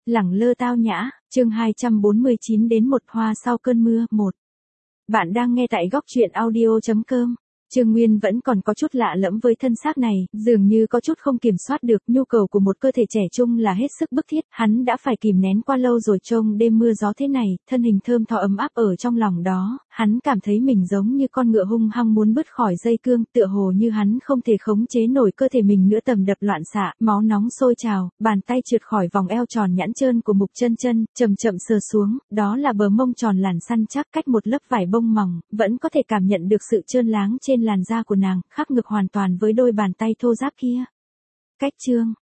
Lẳng lơ tao nhã, chương 249 đến một hoa sau cơn mưa, 1. Bạn đang nghe tại góc truyện audio.com. Trương Nguyên vẫn còn có chút lạ lẫm với thân xác này, dường như có chút không kiểm soát được, nhu cầu của một cơ thể trẻ trung là hết sức bức thiết, hắn đã phải kìm nén qua lâu rồi. Trông đêm mưa gió thế này, thân hình thơm tho ấm áp ở trong lòng đó, hắn cảm thấy mình giống như con ngựa hung hăng muốn bứt khỏi dây cương, tựa hồ như hắn không thể khống chế nổi cơ thể mình nữa, tầm đập loạn xạ, máu nóng sôi trào, bàn tay trượt khỏi vòng eo tròn nhẵn trơn của Mục Chân Chân, chậm chậm sờ xuống, đó là bờ mông tròn làn săn chắc, cách một lớp vải bông mỏng, vẫn có thể cảm nhận được sự trơn láng trên làn da của nàng, khác ngược hoàn toàn với đôi bàn tay thô ráp kia. Cách chương